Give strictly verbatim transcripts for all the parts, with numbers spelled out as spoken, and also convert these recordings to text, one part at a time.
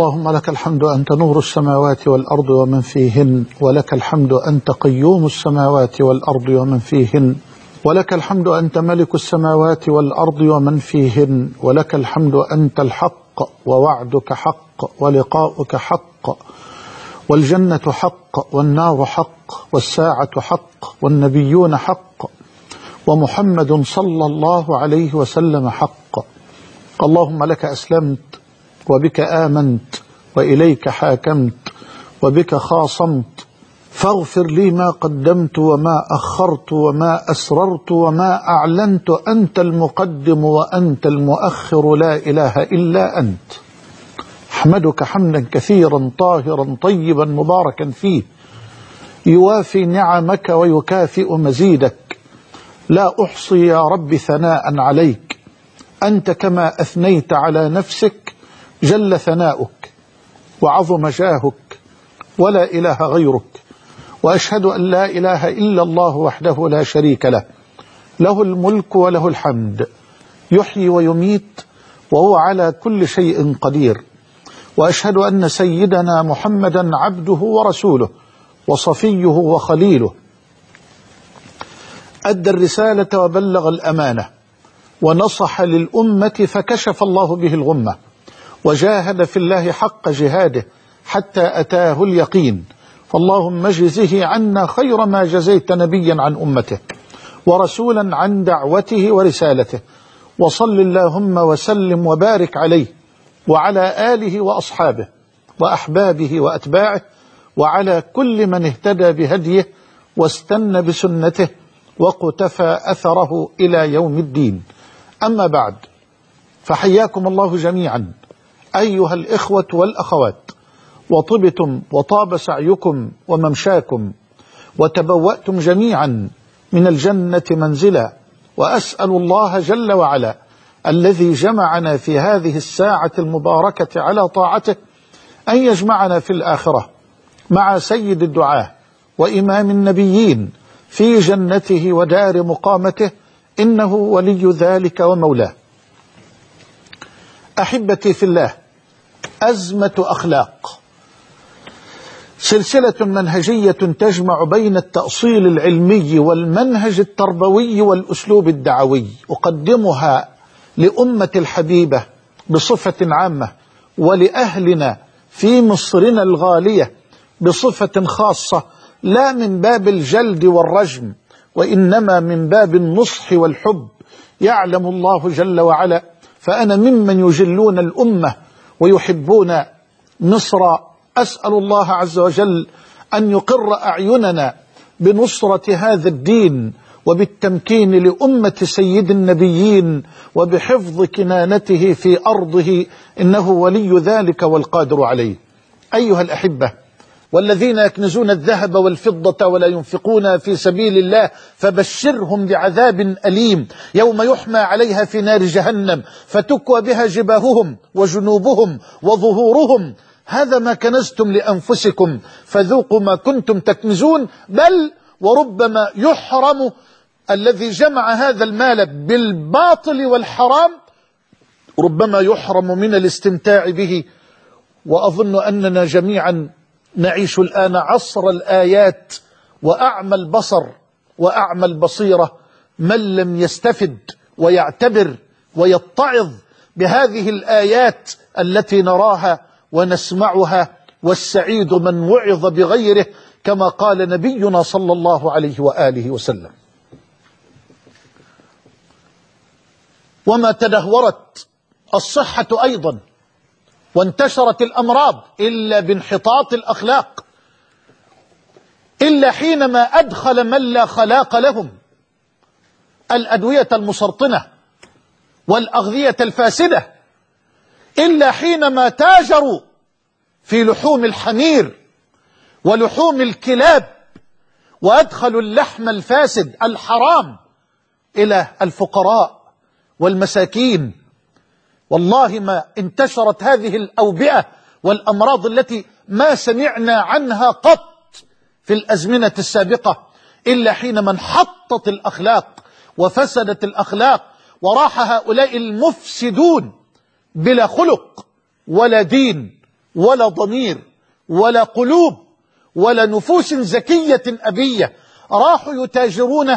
اللهم لك الحمد أنت نور السماوات والأرض ومن فيهن، ولك الحمد أنت قيوم السماوات والأرض ومن فيهن، ولك الحمد أنت ملك السماوات والأرض ومن فيهن، ولك الحمد أنت الحق ووعدك حق ولقاؤك حق، والجنة حق والنار حق والساعة حق والنبيون حق ومحمد صلى الله عليه وسلم حق. اللهم لك أسلمت وبك آمنت وإليك حاكمت وبك خاصمت، فاغفر لي ما قدمت وما أخرت وما أسررت وما أعلنت، أنت المقدم وأنت المؤخر، لا إله إلا أنت. أحمدك حمدا كثيرا طاهرا طيبا مباركا فيه، يوافي نعمك ويكافئ مزيدك، لا أحصي يا رب ثناء عليك، أنت كما أثنيت على نفسك جل ثناؤك وعظم جاهك ولا إله غيرك، وأشهد أن لا إله إلا الله وحده لا شريك له، له الملك وله الحمد، يحيي ويميت وهو على كل شيء قدير. وأشهد أن سيدنا محمدا عبده ورسوله وصفيه وخليله، أدى الرسالة وبلغ الأمانة ونصح للأمة فكشف الله به الغمة، وجاهد في الله حق جهاده حتى أتاه اليقين. فاللهم اجزه عنا خير ما جزيت نبيا عن أمته ورسولا عن دعوته ورسالته، وصل اللهم وسلم وبارك عليه وعلى آله وأصحابه وأحبابه وأتباعه وعلى كل من اهتدى بهديه واستنى بسنته وقتفى أثره إلى يوم الدين. أما بعد، فحياكم الله جميعا أيها الإخوة والأخوات، وطبتم وطاب سعيكم وممشاكم، وتبوأتم جميعا من الجنة منزلا، وأسأل الله جل وعلا الذي جمعنا في هذه الساعة المباركة على طاعته أن يجمعنا في الآخرة مع سيد الدعاة وإمام النبيين في جنته ودار مقامته، إنه ولي ذلك ومولاه. أحبتي في الله، أزمة أخلاق، سلسلة منهجية تجمع بين التأصيل العلمي والمنهج التربوي والأسلوب الدعوي، أقدمها لأمة الحبيبة بصفة عامة، ولأهلنا في مصرنا الغالية بصفة خاصة، لا من باب الجلد والرجم، وإنما من باب النصح والحب. يعلم الله جل وعلا فأنا ممن يجلون الأمة ويحبون مصر. أسأل الله عز وجل أن يقر أعيننا بنصرة هذا الدين وبالتمكين لأمة سيد النبيين وبحفظ كنانته في أرضه، إنه ولي ذلك والقادر عليه. أيها الأحبة، والذين يكنزون الذهب والفضة ولا ينفقون في سبيل الله فبشرهم بعذاب أليم يوم يحمى عليها في نار جهنم فتكوى بها جباههم وجنوبهم وظهورهم، هذا ما كنزتم لأنفسكم فذوقوا ما كنتم تكنزون. بل وربما يحرم الذي جمع هذا المال بالباطل والحرام، ربما يحرم من الاستمتاع به. وأظن أننا جميعا نعيش الآن عصر الآيات وأعمى البصر وأعمى البصيرة. من لم يستفد ويعتبر ويتعظ بهذه الآيات التي نراها ونسمعها، والسعيد من وعظ بغيره، كما قال نبينا صلى الله عليه وآله وسلم. وما تدهورت الصحة أيضا وانتشرت الأمراض إلا بانحطاط الأخلاق، إلا حينما أدخل من لا خلاق لهم الأدوية المسرطنة والأغذية الفاسدة، إلا حينما تاجروا في لحوم الحمير ولحوم الكلاب وأدخلوا اللحم الفاسد الحرام إلى الفقراء والمساكين. والله ما انتشرت هذه الأوبئة والأمراض التي ما سمعنا عنها قط في الأزمنة السابقة إلا حينما انحطت الأخلاق وفسدت الأخلاق، وراح هؤلاء المفسدون بلا خلق ولا دين ولا ضمير ولا قلوب ولا نفوس زكية أبية. راحوا يتاجرون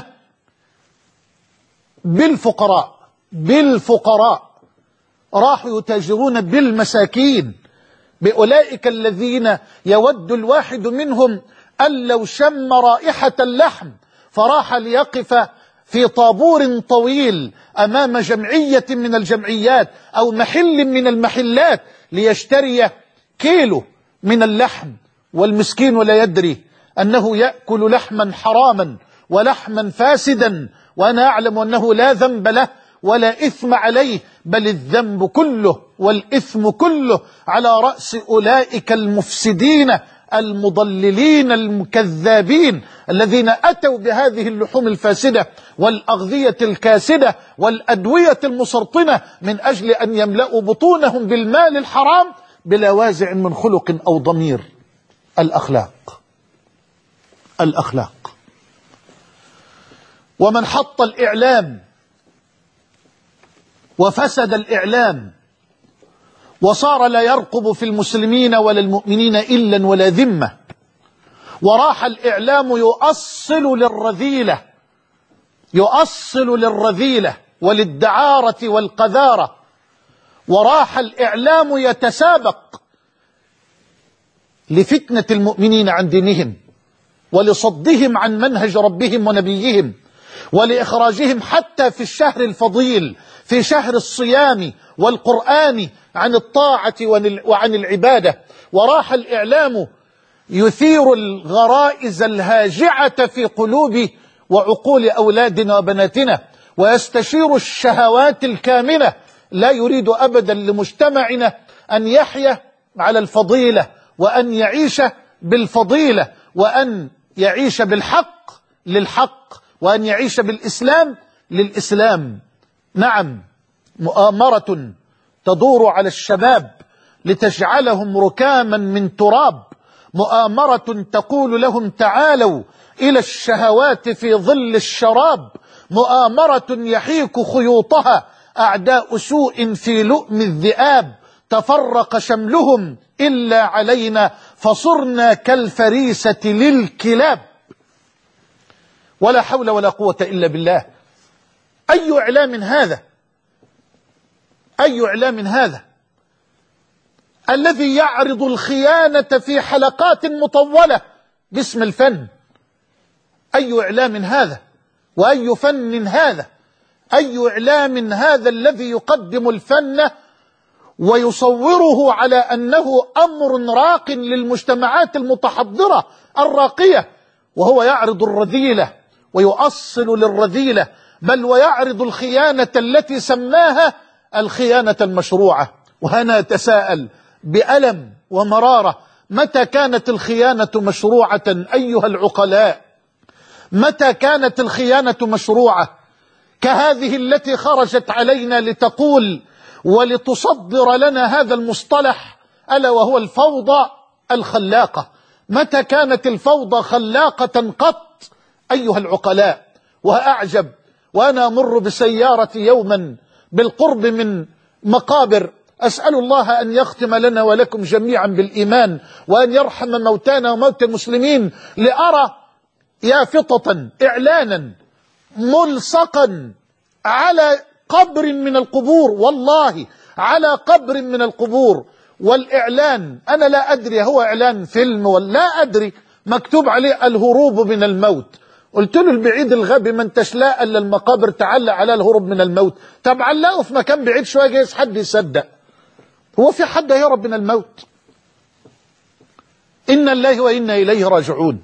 بالفقراء بالفقراء راحوا يتاجرون بالمساكين، بأولئك الذين يود الواحد منهم أن لو شم رائحة اللحم فراح ليقف في طابور طويل أمام جمعية من الجمعيات أو محل من المحلات ليشتري كيلو من اللحم، والمسكين لا يدري أنه يأكل لحما حراما ولحما فاسدا، وأنا أعلم أنه لا ذنب له ولا إثم عليه، بل الذنب كله والإثم كله على رأس أولئك المفسدين المضللين المكذابين الذين أتوا بهذه اللحوم الفاسدة والأغذية الكاسدة والأدوية المسرطنة من أجل أن يملأوا بطونهم بالمال الحرام بلا وازع من خلق أو ضمير. الأخلاق الأخلاق ومن حط الإعلام وفسد الإعلام وصار لا يرقب في المسلمين ولا المؤمنين إلا ولا ذمة، وراح الإعلام يؤصل للرذيلة يؤصل للرذيلة وللدعارة والقذارة، وراح الإعلام يتسابق لفتنة المؤمنين عن دينهم ولصدهم عن منهج ربهم ونبيهم ولإخراجهم حتى في الشهر الفضيل في شهر الصيام والقرآن عن الطاعة وعن العبادة. وراح الإعلام يثير الغرائز الهاجعة في قلوب وعقول أولادنا وبناتنا ويستشير الشهوات الكامنة، لا يريد أبدا لمجتمعنا أن يحيا على الفضيلة وأن يعيش بالفضيلة وأن يعيش بالحق للحق وأن يعيش بالإسلام للإسلام. نعم، مؤامرة تدور على الشباب لتجعلهم ركاما من تراب، مؤامرة تقول لهم تعالوا إلى الشهوات في ظل الشراب، مؤامرة يحيك خيوطها أعداء سوء في لؤم الذئاب، تفرق شملهم إلا علينا فصرنا كالفريسة للكلاب. ولا حول ولا قوة إلا بالله. أي إعلام هذا؟ أي إعلام هذا الذي يعرض الخيانة في حلقات مطولة باسم الفن؟ أي إعلام هذا وأي فن هذا؟ أي إعلام هذا الذي يقدم الفن ويصوره على أنه أمر راق للمجتمعات المتحضرة الراقية، وهو يعرض الرذيلة ويؤصل للرذيلة، بل ويعرض الخيانة التي سماها الخيانة المشروعة. وأنا أتساءل بألم ومرارة، متى كانت الخيانة مشروعة أيها العقلاء؟ متى كانت الخيانة مشروعة كهذه التي خرجت علينا لتقول ولتصدر لنا هذا المصطلح ألا وهو الفوضى الخلاقة؟ متى كانت الفوضى خلاقة قط أيها العقلاء؟ وأعجب وأنا أمر بسيارتي يوما بالقرب من مقابر، أسأل الله أن يختم لنا ولكم جميعا بالإيمان وأن يرحم موتانا وموتى المسلمين، لأرى يافطة إعلانا ملصقا على قبر من القبور، والله على قبر من القبور، والإعلان أنا لا أدري هو إعلان فيلم ولا لا أدري، مكتوب عليه الهروب من الموت. قلت له البعيد الغبي ما انتش لا الا المقابر تعلق على الهروب من الموت، طب علقه في مكان بعيد شويه جايز حد يصدق. هو في حد هيهرب من الموت؟ إنا الله وإنا إليه راجعون.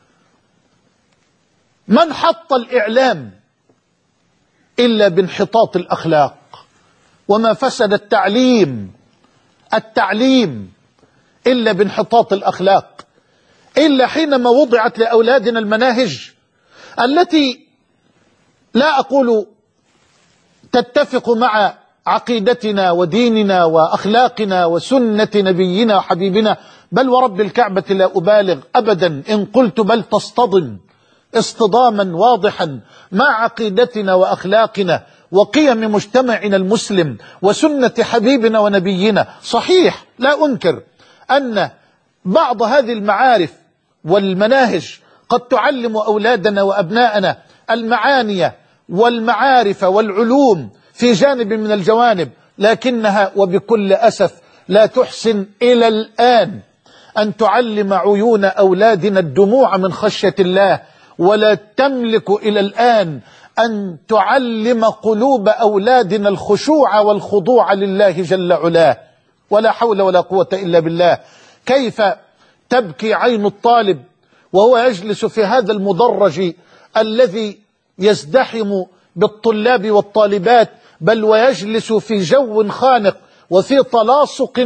من حط الإعلام إلا بانحطاط الأخلاق، وما فسد التعليم التعليم إلا بانحطاط الأخلاق، إلا حينما وضعت لأولادنا المناهج التي لا أقول تتفق مع عقيدتنا وديننا وأخلاقنا وسنة نبينا وحبيبنا، بل ورب الكعبة لا أبالغ أبدا إن قلت بل تصطدم اصطداما واضحا مع عقيدتنا وأخلاقنا وقيم مجتمعنا المسلم وسنة حبيبنا ونبينا. صحيح لا أنكر أن بعض هذه المعارف والمناهج قد تعلم أولادنا وأبناءنا المعاني والمعارف والعلوم في جانب من الجوانب، لكنها وبكل أسف لا تحسن إلى الآن أن تعلم عيون أولادنا الدموع من خشية الله، ولا تملك إلى الآن أن تعلم قلوب أولادنا الخشوع والخضوع لله جل علاه. ولا حول ولا قوة إلا بالله. كيف تبكي عين الطالب وهو يجلس في هذا المدرج الذي يزدحم بالطلاب والطالبات، بل ويجلس في جو خانق وفي تلاصق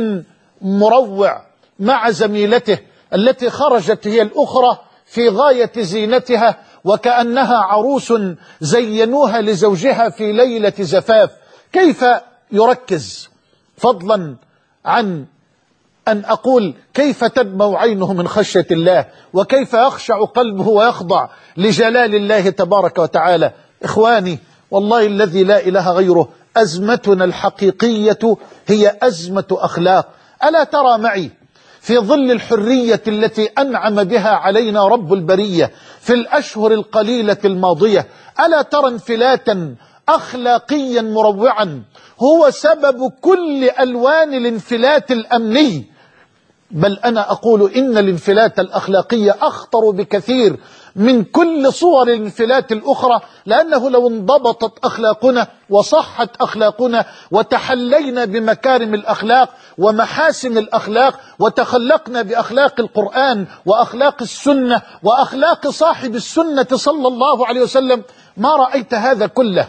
مروع مع زميلته التي خرجت هي الأخرى في غاية زينتها وكأنها عروس زينوها لزوجها في ليلة زفاف. كيف يركز، فضلا عن أن أقول كيف تدمع عينه من خشية الله، وكيف يخشع قلبه ويخضع لجلال الله تبارك وتعالى. إخواني والله الذي لا إله غيره، أزمتنا الحقيقية هي أزمة أخلاق. ألا ترى معي في ظل الحرية التي أنعم بها علينا رب البرية في الأشهر القليلة الماضية، ألا ترى انفلاتا أخلاقيا مروعا هو سبب كل ألوان الانفلات الأمني؟ بل أنا أقول إن الانفلات الأخلاقية أخطر بكثير من كل صور الانفلات الأخرى، لأنه لو انضبطت أخلاقنا وصحت أخلاقنا وتحلينا بمكارم الأخلاق ومحاسن الأخلاق وتخلقنا بأخلاق القرآن وأخلاق السنة وأخلاق صاحب السنة صلى الله عليه وسلم، ما رأيت هذا كله.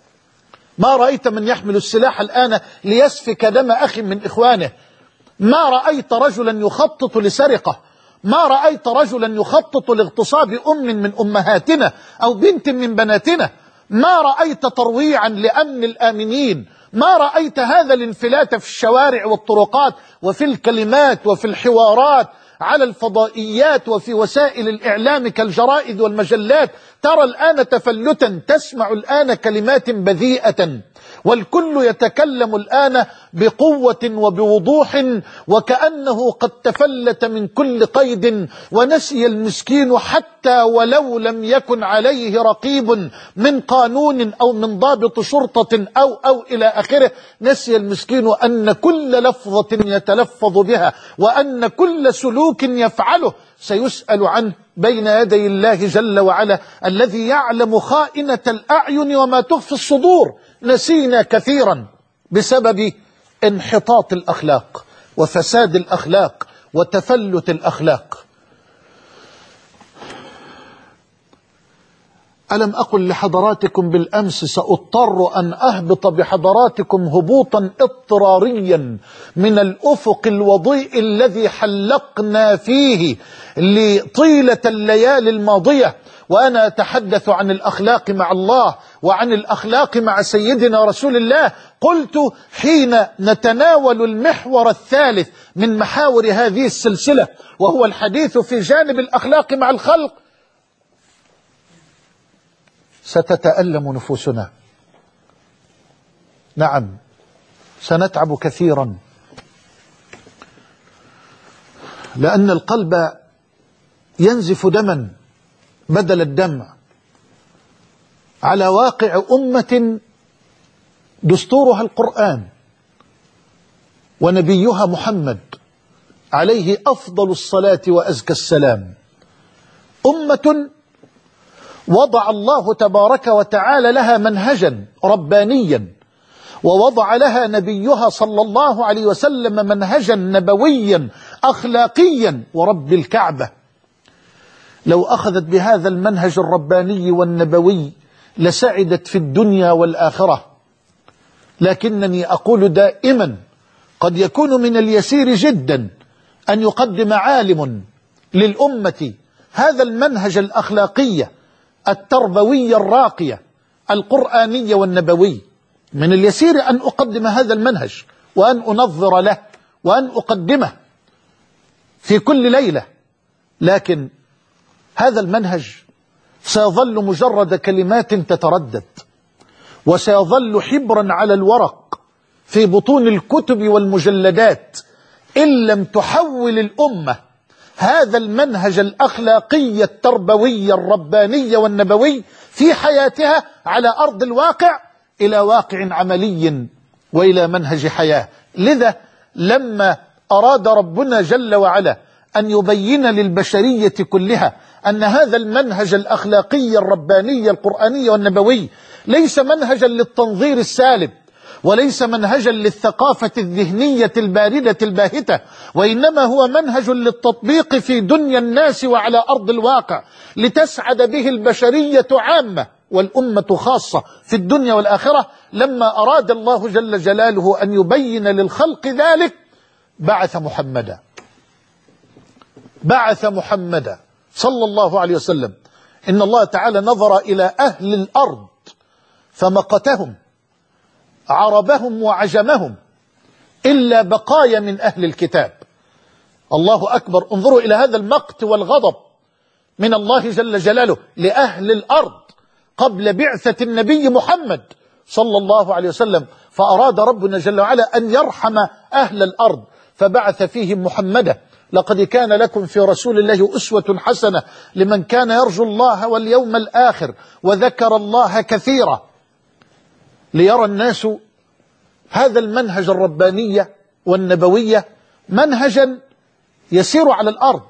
ما رأيت من يحمل السلاح الآن ليسفك دم أخ من إخوانه. ما رأيت رجلا يخطط لسرقة. ما رأيت رجلا يخطط لاغتصاب أم من أمهاتنا أو بنت من بناتنا. ما رأيت ترويعا لأمن الآمنين. ما رأيت هذا الانفلات في الشوارع والطرقات وفي الكلمات وفي الحوارات على الفضائيات وفي وسائل الإعلام كالجرائد والمجلات. ترى الآن تفلتا، تسمع الآن كلمات بذيئة، والكل يتكلم الآن بقوة وبوضوح وكأنه قد تفلت من كل قيد، ونسي المسكين حتى ولو لم يكن عليه رقيب من قانون أو من ضابط شرطة أو أو إلى آخره، نسي المسكين أن كل لفظة يتلفظ بها وأن كل سلوك يفعله سيسأل عنه بين يدي الله جل وعلا الذي يعلم خائنة الأعين وما تخفي الصدور. نسينا كثيرا بسبب انحطاط الأخلاق وفساد الأخلاق وتفلت الأخلاق. ألم أقل لحضراتكم بالأمس سأضطر أن أهبط بحضراتكم هبوطا اضطراريا من الأفق الوضيء الذي حلقنا فيه لطيلة الليالي الماضية وأنا أتحدث عن الأخلاق مع الله وعن الأخلاق مع سيدنا رسول الله. قلت حين نتناول المحور الثالث من محاور هذه السلسلة وهو الحديث في جانب الأخلاق مع الخلق ستتألم نفوسنا. نعم سنتعب كثيرا، لأن القلب ينزف دما بدل الدمع على واقع أمة دستورها القرآن ونبيها محمد عليه أفضل الصلاة وأزكى السلام. أمة وضع الله تبارك وتعالى لها منهجا ربانيا، ووضع لها نبيها صلى الله عليه وسلم منهجا نبويا أخلاقيا. ورب الكعبة لو أخذت بهذا المنهج الرباني والنبوي لسعدت في الدنيا والآخرة. لكنني أقول دائما قد يكون من اليسير جدا أن يقدم عالم للأمة هذا المنهج الأخلاقي التربوي الراقية القرآني والنبوي. من اليسير أن أقدم هذا المنهج وأن أنظر له وأن أقدمه في كل ليلة، لكن هذا المنهج سيظل مجرد كلمات تتردد، وسيظل حبرا على الورق في بطون الكتب والمجلدات إن لم تحول الأمة هذا المنهج الأخلاقي التربوي الرباني والنبوي في حياتها على أرض الواقع إلى واقع عملي وإلى منهج حياة. لذا لما أراد ربنا جل وعلا أن يبين للبشرية كلها أن هذا المنهج الأخلاقي الرباني القرآني والنبوي ليس منهجا للتنظير السالب، وليس منهجا للثقافة الذهنية الباردة الباهتة، وإنما هو منهج للتطبيق في دنيا الناس وعلى أرض الواقع، لتسعد به البشرية عامة والأمة خاصة في الدنيا والآخرة. لما أراد الله جل جلاله أن يبين للخلق ذلك بعث محمدا بعث محمدا صلى الله عليه وسلم. إن الله تعالى نظر إلى أهل الأرض فمقتهم عربهم وعجمهم إلا بقايا من أهل الكتاب. الله أكبر، انظروا إلى هذا المقت والغضب من الله جل جلاله لأهل الأرض قبل بعثة النبي محمد صلى الله عليه وسلم. فأراد ربنا جل وعلا أن يرحم أهل الأرض فبعث فيهم محمدا. لقد كان لكم في رسول الله أسوة حسنة لمن كان يرجو الله واليوم الآخر وذكر الله كثيرا، ليرى الناس هذا المنهج الرباني والنبوية منهجا يسير على الأرض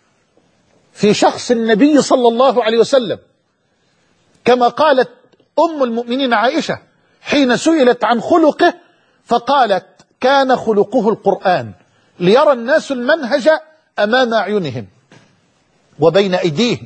في شخص النبي صلى الله عليه وسلم، كما قالت أم المؤمنين عائشة حين سئلت عن خلقه فقالت كان خلقه القرآن، ليرى الناس المنهج أمام أعينهم وبين أيديهم،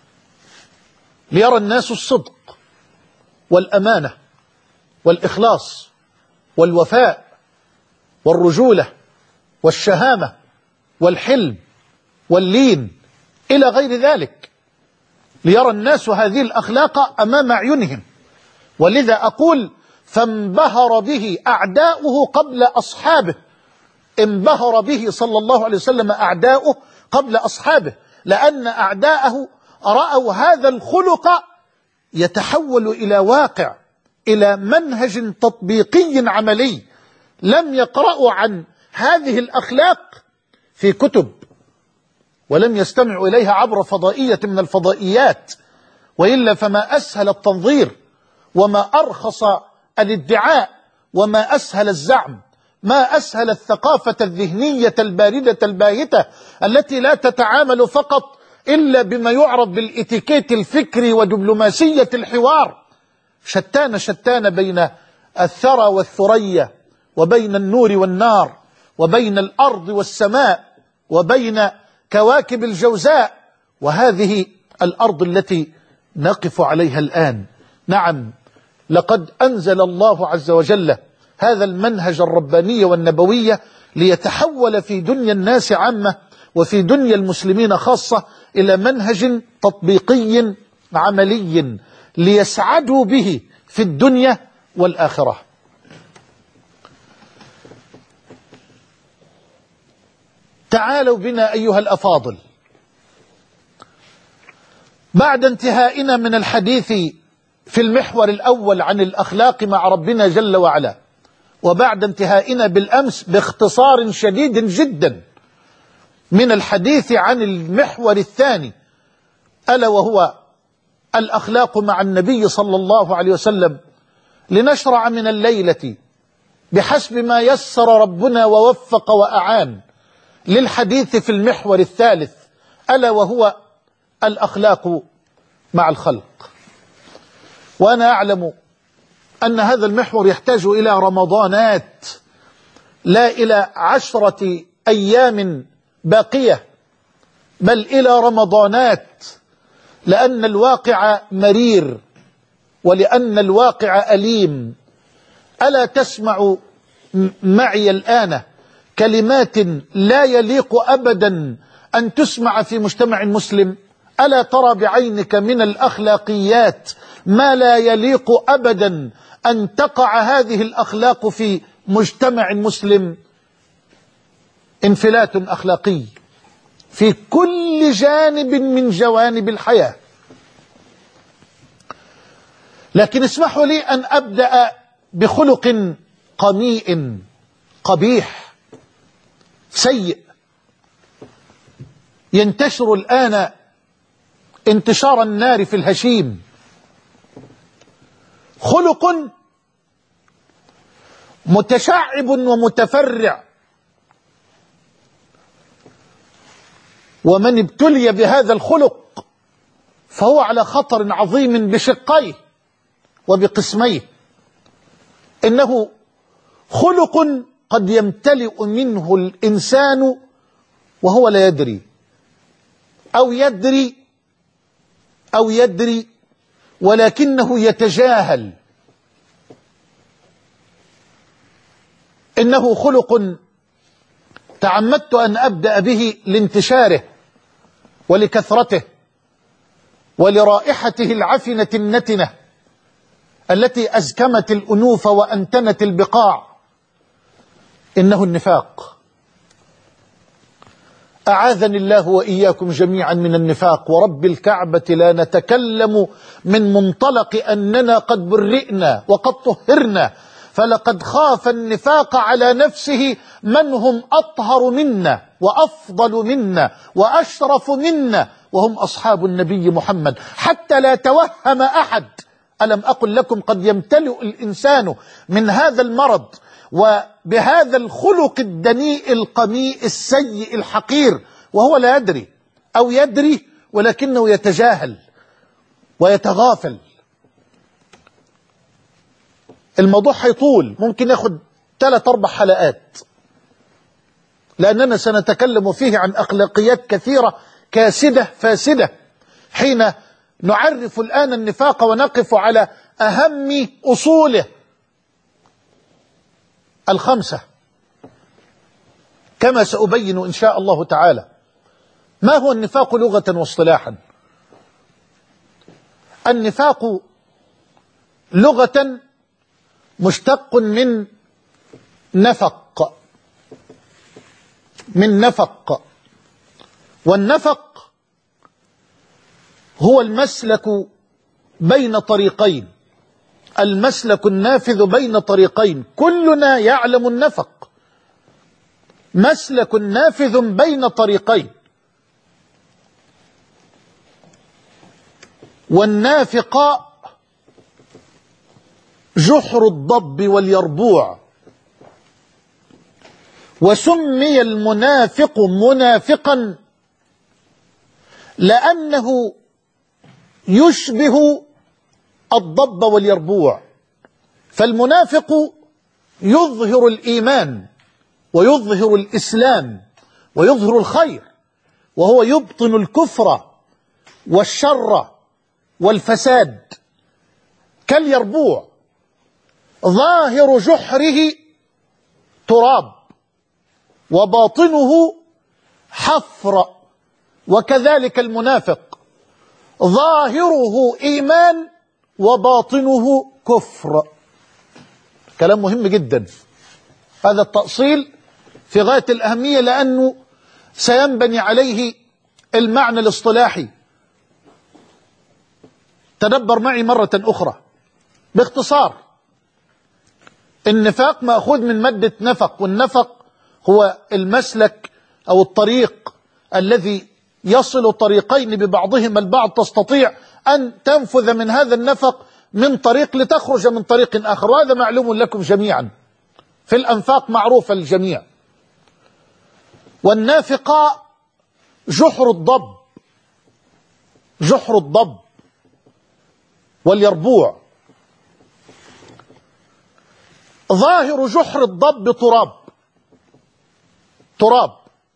ليرى الناس الصدق والأمانة والإخلاص والوفاء والرجولة والشهامة والحلم واللين إلى غير ذلك، ليرى الناس هذه الأخلاق أمام أعينهم. ولذا أقول فانبهر به أعداؤه قبل أصحابه، انبهر به صلى الله عليه وسلم أعداؤه قبل أصحابه، لأن أعداءه رأوا هذا الخلق يتحول إلى واقع، إلى منهج تطبيقي عملي. لم يقرأوا عن هذه الأخلاق في كتب، ولم يستمعوا إليها عبر فضائية من الفضائيات، وإلا فما أسهل التنظير وما أرخص الادعاء وما أسهل الزعم، ما أسهل الثقافة الذهنية الباردة الباهتة التي لا تتعامل فقط إلا بما يعرف بالإتيكيت الفكري ودبلوماسية الحوار. شتان شتان بين الثرى والثريا، وبين النور والنار، وبين الأرض والسماء، وبين كواكب الجوزاء، وهذه الأرض التي نقف عليها الآن. نعم، لقد أنزل الله عز وجل هذا المنهج الرباني والنبوي ليتحول في دنيا الناس عامة وفي دنيا المسلمين خاصة إلى منهج تطبيقي عملي ليسعدوا به في الدنيا والآخرة. تعالوا بنا أيها الأفاضل، بعد انتهائنا من الحديث في المحور الأول عن الأخلاق مع ربنا جل وعلا، وبعد انتهائنا بالأمس باختصار شديد جدا من الحديث عن المحور الثاني ألا وهو الأخلاق مع النبي صلى الله عليه وسلم، لنشرع من الليلة بحسب ما يسر ربنا ووفق وأعان للحديث في المحور الثالث ألا وهو الأخلاق مع الخلق. وأنا أعلم أن هذا المحور يحتاج إلى رمضانات، لا إلى عشرة أيام باقية، بل إلى رمضانات، لأن الواقع مرير ولأن الواقع أليم. ألا تسمع معي الآن كلمات لا يليق أبدا أن تسمع في مجتمع مسلم؟ ألا ترى بعينك من الأخلاقيات ما لا يليق أبدا أن تقع هذه الأخلاق في مجتمع مسلم؟ انفلات أخلاقي في كل جانب من جوانب الحياة. لكن اسمحوا لي أن أبدأ بخلق قميء قبيح سيء ينتشر الآن انتشار النار في الهشيم، خلق متشعب ومتفرع، ومن ابتلي بهذا الخلق فهو على خطر عظيم بشقيه وبقسميه. إنه خلق قد يمتلئ منه الإنسان وهو لا يدري، أو يدري أو يدري ولكنه يتجاهل. إنه خلق تعمدت أن أبدأ به لانتشاره ولكثرته ولرائحته العفنة النتنة التي أزكمت الأنوف وأنتنت البقاع. إنه النفاق. أعاذني الله وإياكم جميعا من النفاق، ورب الكعبة لا نتكلم من منطلق أننا قد برئنا وقد طهرنا، فلقد خاف النفاق على نفسه من هم أطهر منا وأفضل منا وأشرف منا، وهم أصحاب النبي محمد، حتى لا توهم أحد. ألم أقل لكم قد يمتلئ الإنسان من هذا المرض وبهذا الخلق الدنيء القميء السيء الحقير وهو لا يدري، أو يدري ولكنه يتجاهل ويتغافل. الموضوع هيطول، ممكن ياخد ثلاث أربع حلقات، لأننا سنتكلم فيه عن أخلاقيات كثيرة كاسدة فاسدة حين نعرف الآن النفاق ونقف على أهم أصوله الخمسة كما سأبين إن شاء الله تعالى. ما هو النفاق لغة واصطلاحا؟ النفاق لغة مشتق من نفق، من نفق، والنفق هو المسلك بين طريقين، المسلك النافذ بين طريقين، كلنا يعلم النفق، مسلك نافذ بين طريقين. والنافقاء جحر الضب واليربوع، وسمي المنافق منافقا لأنه يشبه الضب واليربوع. فالمنافق يظهر الإيمان ويظهر الإسلام ويظهر الخير، وهو يبطن الكفر والشر والفساد، كاليربوع ظاهر جحره تراب وباطنه حفر، وكذلك المنافق ظاهره إيمان وباطنه كفر. كلام مهم جدا، هذا التأصيل في غاية الأهمية، لأنه سينبني عليه المعنى الاصطلاحي. تدبر معي مرة أخرى باختصار. النفاق مأخوذ من مادة نفق، والنفق هو المسلك أو الطريق الذي يصل طريقين ببعضهما البعض، تستطيع أن تنفذ من هذا النفق من طريق لتخرج من طريق آخر، وهذا معلوم لكم جميعا، في الأنفاق معروفة للجميع. والنافقاء جحر الضب، جحر الضب واليربوع. ظاهر جحر الضب تراب، تراب،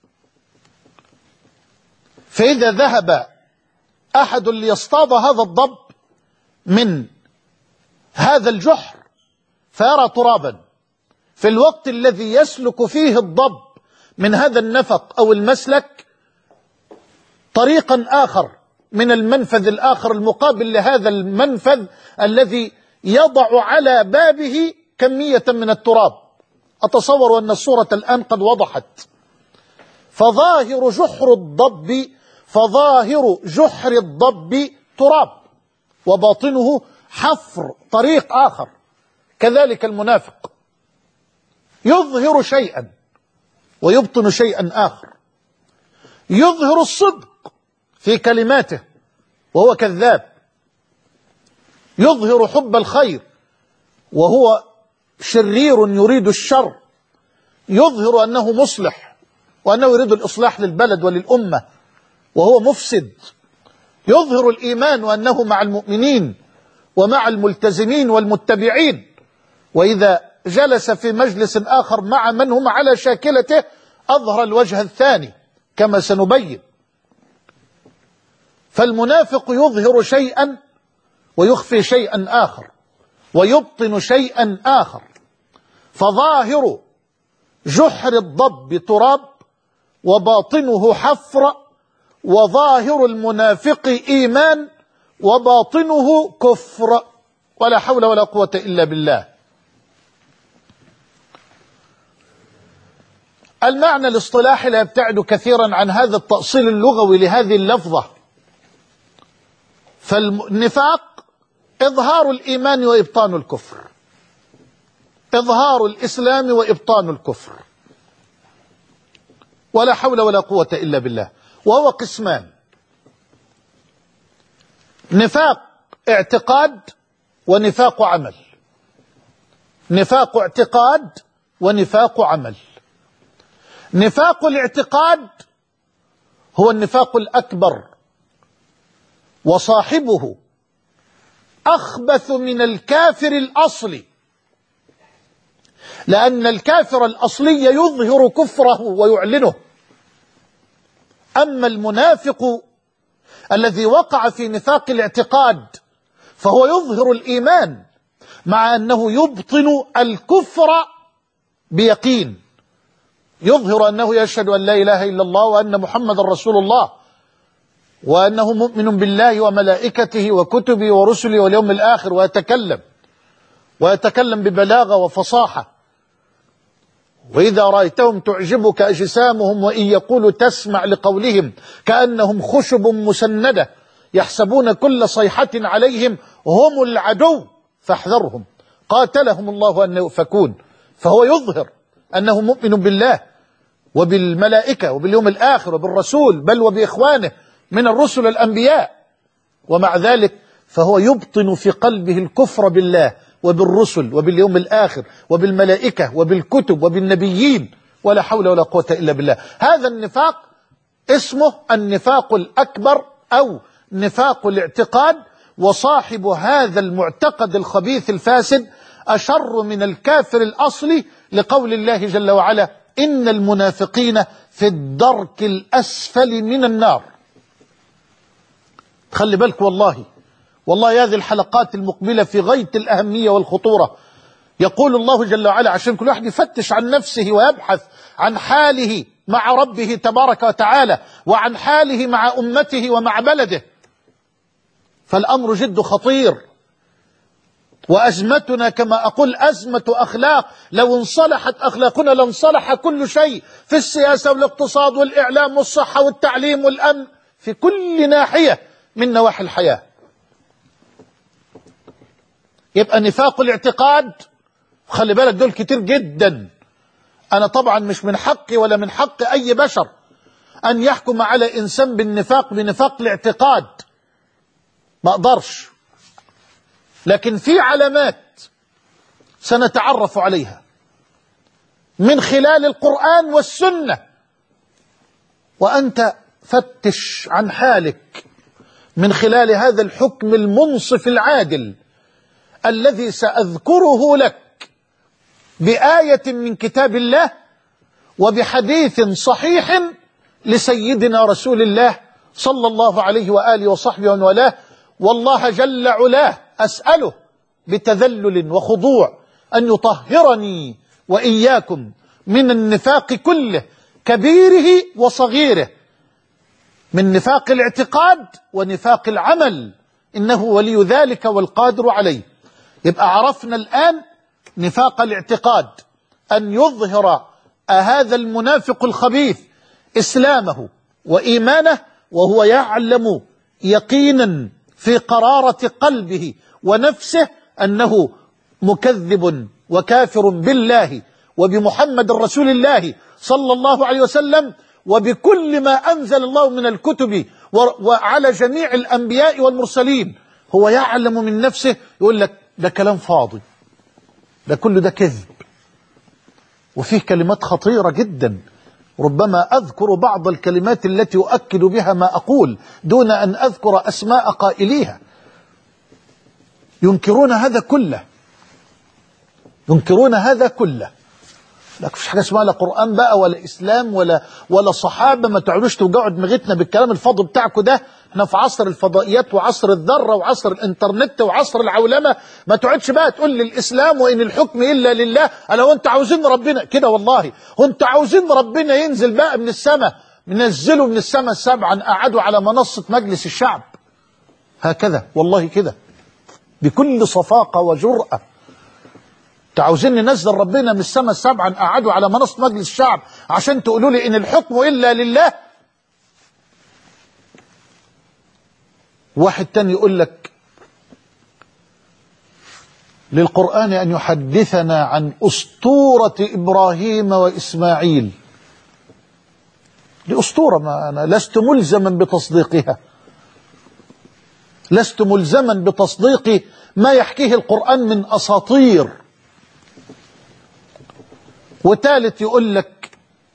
فإذا ذهب أحد ليصطاد هذا الضب من هذا الجحر فيرى ترابا، في الوقت الذي يسلك فيه الضب من هذا النفق أو المسلك طريقا آخر من المنفذ الآخر المقابل لهذا المنفذ الذي يضع على بابه كمية من التراب. أتصور أن الصورة الآن قد وضحت. فظاهر جحر الضب فظاهر جحر الضب تراب وباطنه حفر، طريق آخر. كذلك المنافق يظهر شيئا ويبطن شيئا آخر. يظهر الصدق في كلماته وهو كذاب، يظهر حب الخير وهو شرير يريد الشر، يظهر أنه مصلح وأنه يريد الإصلاح للبلد وللأمة وهو مفسد، يظهر الإيمان وأنه مع المؤمنين ومع الملتزمين والمتبعين، وإذا جلس في مجلس آخر مع من هم على شاكلته أظهر الوجه الثاني كما سنبين. فالمنافق يظهر شيئا ويخفي شيئا آخر ويبطن شيئا آخر. فظاهر جحر الضب تراب وباطنه حفر، وظاهر المنافق إيمان وباطنه كفر، ولا حول ولا قوة إلا بالله. المعنى الاصطلاحي لا يبتعد كثيرا عن هذا التأصيل اللغوي لهذه اللفظة. فالنفاق إظهار الإيمان وإبطان الكفر، إظهار الإسلام وإبطان الكفر، ولا حول ولا قوة إلا بالله. وهو قسمان: نفاق اعتقاد ونفاق عمل. نفاق اعتقاد ونفاق عمل. نفاق الاعتقاد هو النفاق الأكبر، وصاحبه أخبث من الكافر الأصلي، لأن الكافر الأصلي يظهر كفره ويعلنه. أما المنافق الذي وقع في نفاق الاعتقاد فهو يظهر الإيمان مع أنه يبطن الكفر بيقين، يظهر أنه يشهد أن لا إله إلا الله وأن محمد رسول الله وأنه مؤمن بالله وملائكته وكتبه ورسله واليوم الآخر، ويتكلم ويتكلم ببلاغة وفصاحة. وإذا رأيتهم تعجبك أجسامهم وإن يقولوا تسمع لقولهم كأنهم خشب مسندة يحسبون كل صيحة عليهم هم العدو فاحذرهم قاتلهم الله أن يؤفكون. فهو يظهر أنه مؤمن بالله وبالملائكة وباليوم الآخر وبالرسول بل وبإخوانه من الرسل الأنبياء، ومع ذلك فهو يبطن في قلبه الكفر بالله وبالرسل وباليوم الآخر وبالملائكة وبالكتب وبالنبيين، ولا حول ولا قوة إلا بالله. هذا النفاق اسمه النفاق الأكبر أو نفاق الاعتقاد. وصاحب هذا المعتقد الخبيث الفاسد أشر من الكافر الأصلي، لقول الله جل وعلا: إن المنافقين في الدرك الأسفل من النار. خلي بالك، والله والله هذه الحلقات المقبلة في غاية الأهمية والخطورة. يقول الله جل وعلا عشان كل واحد يفتش عن نفسه ويبحث عن حاله مع ربه تبارك وتعالى وعن حاله مع أمته ومع بلده، فالأمر جد خطير. وأزمتنا كما أقول أزمة أخلاق، لو انصلحت أخلاقنا لانصلح كل شيء في السياسة والاقتصاد والإعلام والصحة والتعليم والأمن، في كل ناحية من نواحي الحياة. يبقى نفاق الاعتقاد، خلي بالك دول كتير جدا. أنا طبعا مش من حقي ولا من حق أي بشر أن يحكم على إنسان بالنفاق بنفاق الاعتقاد، ما أقدرش، لكن في علامات سنتعرف عليها من خلال القرآن والسنة، وأنت فتش عن حالك من خلال هذا الحكم المنصف العادل الذي سأذكره لك بآية من كتاب الله وبحديث صحيح لسيدنا رسول الله صلى الله عليه وآله وصحبه ومن والاه. والله جل علاه أسأله بتذلل وخضوع أن يطهرني وإياكم من النفاق كله، كبيره وصغيره، من نفاق الاعتقاد ونفاق العمل، إنه ولي ذلك والقادر عليه. يبقى عرفنا الآن نفاق الاعتقاد، أن يظهر هذا المنافق الخبيث إسلامه وإيمانه وهو يعلم يقينا في قرارة قلبه ونفسه أنه مكذب وكافر بالله وبمحمد رسول الله صلى الله عليه وسلم وبكل ما أنزل الله من الكتب وعلى جميع الأنبياء والمرسلين، هو يعلم من نفسه يقول لك ده كلام فاضي، ده كله ده كذب. وفيه كلمات خطيرة جدا، ربما أذكر بعض الكلمات التي أؤكد بها ما أقول دون أن أذكر أسماء قائليها. ينكرون هذا كله، ينكرون هذا كله. لا فيش حاجة اسمها لا قرآن بقى ولا إسلام ولا ولا صحابة، ما تقعدوش توجعوا دماغتنا بالكلام الفاضي بتاعكم ده. احنا في عصر الفضائيات وعصر الذرة وعصر الانترنت وعصر العولمة، ما تقعدش بقى تقول لي الإسلام وإن الحكم إلا لله. ألا وانت عاوزين ربنا كده والله، وانت عاوزين ربنا ينزل بقى من السماء، منزلوا من السماء سبعا قعدوا على منصة مجلس الشعب، هكذا والله كده بكل صفاقة وجرأة. عاوزين ننزل ربنا من السماء سبعا قعدوا على منصة مجلس الشعب عشان تقولوا لي إن الحكم إلا لله. واحد تاني يقول لك للقرآن أن يحدثنا عن أسطورة إبراهيم وإسماعيل. دي أسطورة، ما أنا لست ملزما بتصديقها، لست ملزما بتصديق ما يحكيه القرآن من أساطير. وثالث يقول لك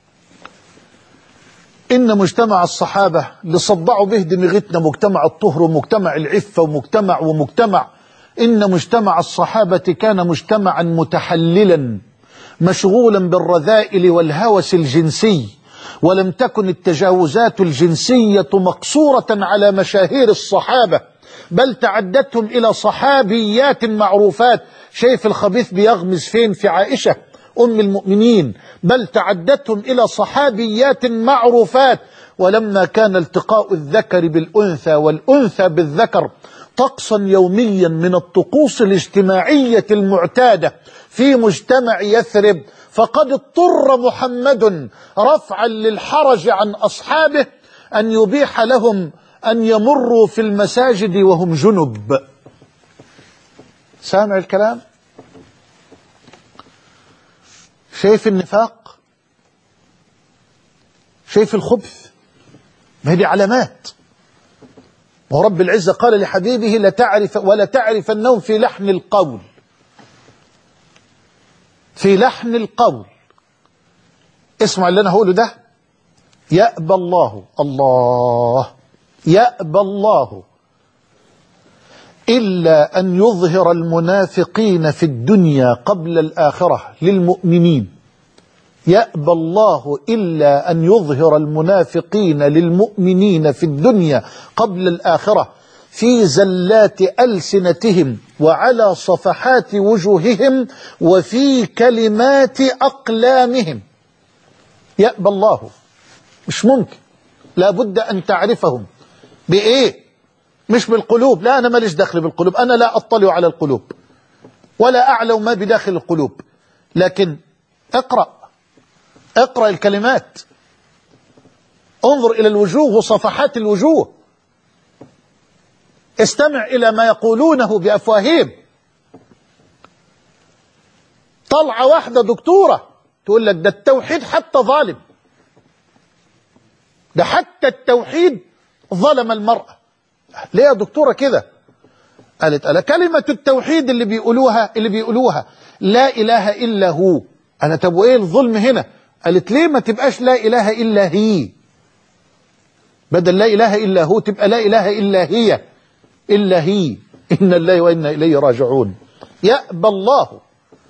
إن مجتمع الصحابة اللي صدعوا به دماغتنا، مجتمع الطهر ومجتمع العفة ومجتمع ومجتمع إن مجتمع الصحابة كان مجتمعا متحللا مشغولا بالرذائل والهوس الجنسي، ولم تكن التجاوزات الجنسية مقصورة على مشاهير الصحابة، بل تعدتهم إلى صحابيات معروفات. شايف الخبيث بيغمز فين؟ في عائشة أم المؤمنين. بل تعدتهم إلى صحابيات معروفات. ولما كان التقاء الذكر بالأنثى والأنثى بالذكر طقسا يوميا من الطقوس الاجتماعية المعتادة في مجتمع يثرب، فقد اضطر محمد رفعا للحرج عن أصحابه أن يبيح لهم أن يمروا في المساجد وهم جنب. سامع الكلام؟ شايف النفاق؟ شايف الخبث؟ ما هي دي علامات. ورب العزة قال لحبيبه لتعرف ولا تعرف النوم في لحن القول، في لحن القول. اسمع اللي أنا هقوله ده. يأبى الله الله يأبى الله إلا أن يظهر المنافقين في الدنيا قبل الآخرة للمؤمنين. يأبى الله إلا أن يظهر المنافقين للمؤمنين في الدنيا قبل الآخرة في زلات ألسنتهم وعلى صفحات وجوههم وفي كلمات أقلامهم. يأبى الله، مش ممكن، لابد أن تعرفهم. بإيه؟ مش بالقلوب، لا أنا ماليش دخل بالقلوب، أنا لا أطلع على القلوب ولا أعلم ما بداخل القلوب، لكن اقرأ اقرأ الكلمات، انظر إلى الوجوه وصفحات الوجوه، استمع إلى ما يقولونه بأفواههم. طلعة واحدة دكتورة تقول لك ده التوحيد حتى ظالم، ده حتى التوحيد ظلم المرأة. ليه يا دكتورة كده؟ قالت ألا كلمة التوحيد اللي بيقولوها اللي بيقولوها لا إله إلا هو. أنا طب وإيه الظلم هنا؟ قالت ليه ما تبقاش لا إله إلا هي؟ بدل لا إله إلا هو تبقى لا إله إلا هي، إلا هي. إن الله وإنا إليه راجعون. يأبى الله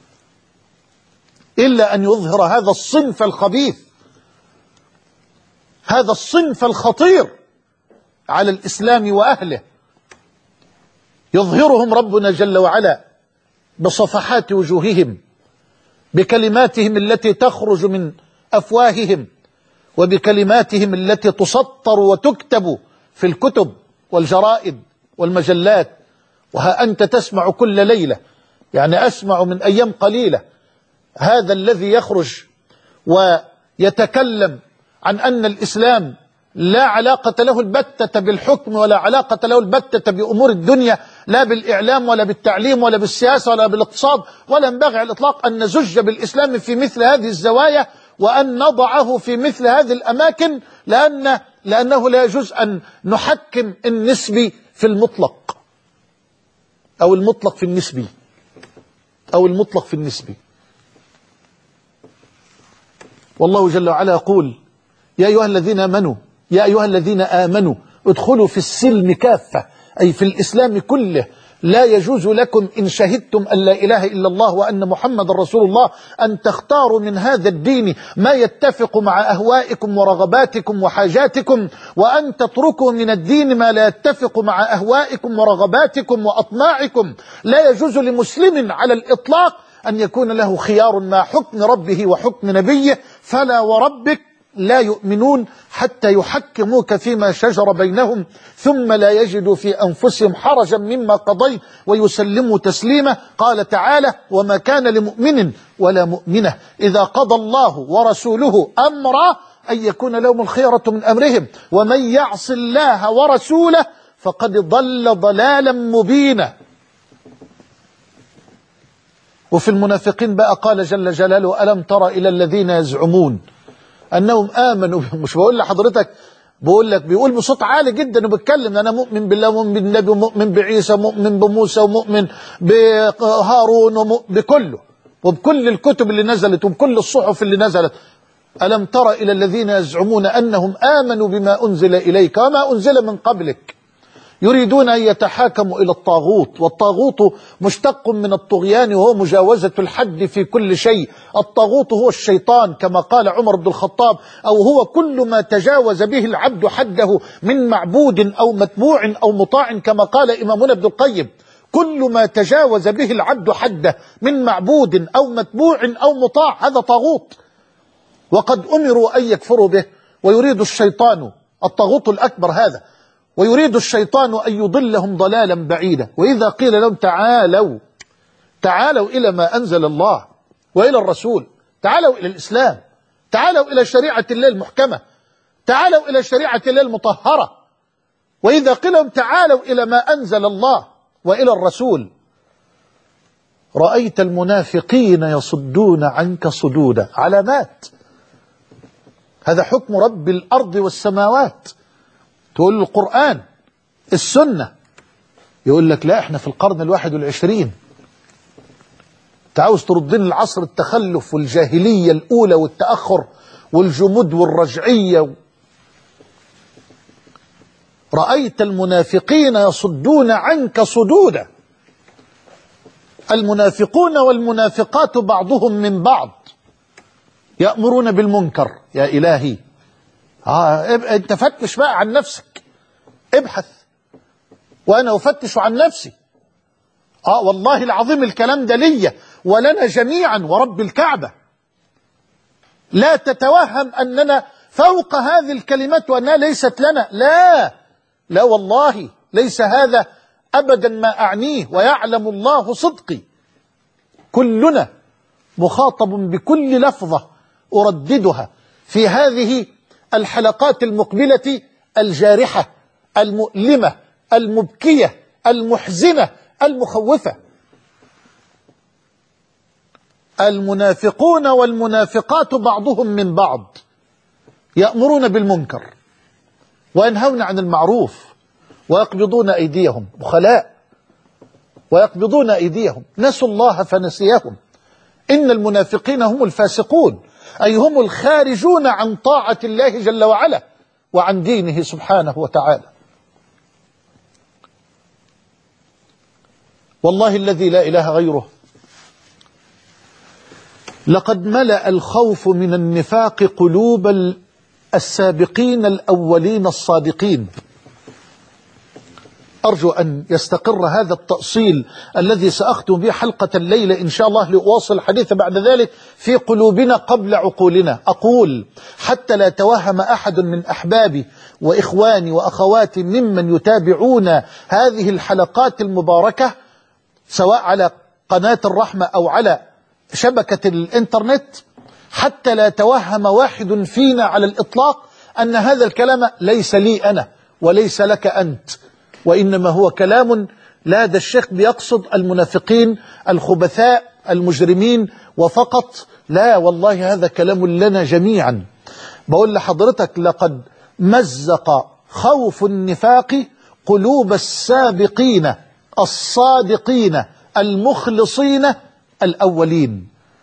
إلا أن يظهر هذا الصنف الخبيث، هذا الصنف الخطير على الإسلام وأهله. يظهرهم ربنا جل وعلا بصفحات وجوههم، بكلماتهم التي تخرج من أفواههم، وبكلماتهم التي تسطر وتكتب في الكتب والجرائد والمجلات. وها أنت تسمع كل ليلة، يعني أسمع من أيام قليلة، هذا الذي يخرج ويتكلم عن أن الإسلام لا علاقة له البتة بالحكم ولا علاقة له البتة بأمور الدنيا، لا بالإعلام ولا بالتعليم ولا بالسياسة ولا بالاقتصاد، ولا ينبغي على الإطلاق أن نزج بالإسلام في مثل هذه الزوايا. وأن نضعه في مثل هذه الأماكن، لأن لأنه لا يجوز أن نحكم النسبي في المطلق أو المطلق في النسبي أو المطلق في النسبي. والله جل وعلا يقول: يا أيها الذين آمنوا يا أيها الذين آمنوا ادخلوا في السلم كافة، أي في الإسلام كله. لا يجوز لكم إن شهدتم أن لا إله إلا الله وأن محمد رسول الله أن تختاروا من هذا الدين ما يتفق مع أهوائكم ورغباتكم وحاجاتكم، وأن تتركوا من الدين ما لا يتفق مع أهوائكم ورغباتكم وأطماعكم. لا يجوز لمسلم على الإطلاق أن يكون له خيار مع حكم ربه وحكم نبيه. فلا وربك لا يؤمنون حتى يحكموك فيما شجر بينهم ثم لا يجدوا في أنفسهم حرجا مما قضيت ويسلموا تسليما. قال تعالى: وما كان لمؤمن ولا مؤمنة إذا قضى الله ورسوله أمرا أن يكون لهم الخيرة من أمرهم ومن يعص الله ورسوله فقد ضل ضلالا مبينا. وفي المنافقين بقى قال جل جلاله: ألم تر إلى الذين يزعمون أنهم آمنوا. مش بقول لحضرتك، بقول لك بيقول بصوت عالي جدا وبيتكلم: أنا مؤمن بالله ومؤمن بالنبي ومؤمن بعيسى ومؤمن بموسى ومؤمن بهارون ومؤمن بكله وبكل الكتب اللي نزلت وبكل الصحف اللي نزلت. ألم تر إلى الذين يزعمون أنهم آمنوا بما أنزل إليك وما أنزل من قبلك يريدون أن يتحاكموا إلى الطاغوت، والطاغوت مشتق من الطغيان وهو مجاوزة الحد في كل شيء. الطاغوت هو الشيطان كما قال عمر بن الخطاب، أو هو كل ما تجاوز به العبد حده من معبود أو متبوع أو مطاع كما قال إمامنا ابن القيم: كل ما تجاوز به العبد حده من معبود أو متبوع أو مطاع هذا طاغوت، وقد أمروا أن يكفروا به. ويريد الشيطان، الطاغوت الأكبر هذا، ويريد الشيطان أن يضلهم ضلالا بعيدا. وإذا قيل لهم تعالوا تعالوا إلى ما أنزل الله وإلى الرسول، تعالوا إلى الإسلام، تعالوا إلى شريعة الله المحكمة، تعالوا إلى شريعة الله المطهرة، وإذا قيل لهم تعالوا إلى ما أنزل الله وإلى الرسول رأيت المنافقين يصدون عنك صدودا. علامات، هذا حكم رب الأرض والسماوات. تقول له القرآن، السنة، يقول لك لا احنا في القرن الواحد والعشرين، تعاوز تردين العصر التخلف والجاهلية الأولى والتأخر والجمود والرجعية. رأيت المنافقين يصدون عنك صدودا. المنافقون والمنافقات بعضهم من بعض يأمرون بالمنكر. يا إلهي، آه انت فتش بقى عن نفسك، ابحث، وانا افتش عن نفسي. اه والله العظيم الكلام ده ليا ولنا جميعا ورب الكعبة. لا تتوهم اننا فوق هذه الكلمات وانها ليست لنا، لا لا والله ليس هذا ابدا ما اعنيه، ويعلم الله صدقي. كلنا مخاطب بكل لفظة ارددها في هذه الحلقات المقبلة الجارحة المؤلمة المبكية المحزنة المخوفة. المنافقون والمنافقات بعضهم من بعض يأمرون بالمنكر وينهون عن المعروف ويقبضون أيديهم، بخلاء، ويقبضون أيديهم، نسوا الله فنسيهم. إن المنافقين هم الفاسقون، أي هم الخارجون عن طاعة الله جل وعلا وعن دينه سبحانه وتعالى. والله الذي لا إله غيره، لقد ملأ الخوف من النفاق قلوب السابقين الأولين الصادقين. أرجو أن يستقر هذا التأصيل الذي سأختم به حلقة الليلة إن شاء الله لأواصل الحديث بعد ذلك في قلوبنا قبل عقولنا. أقول حتى لا توهم أحد من أحبابي وإخواني وأخواتي ممن يتابعون هذه الحلقات المباركة سواء على قناة الرحمة أو على شبكة الإنترنت، حتى لا توهم واحد فينا على الإطلاق أن هذا الكلام ليس لي أنا وليس لك أنت، وإنما هو كلام لا ده الشيخ بيقصد المنافقين الخبثاء المجرمين وفقط. لا والله، هذا كلام لنا جميعا. بقول لحضرتك لقد مزق خوف النفاق قلوب السابقين الصادقين المخلصين الأولين.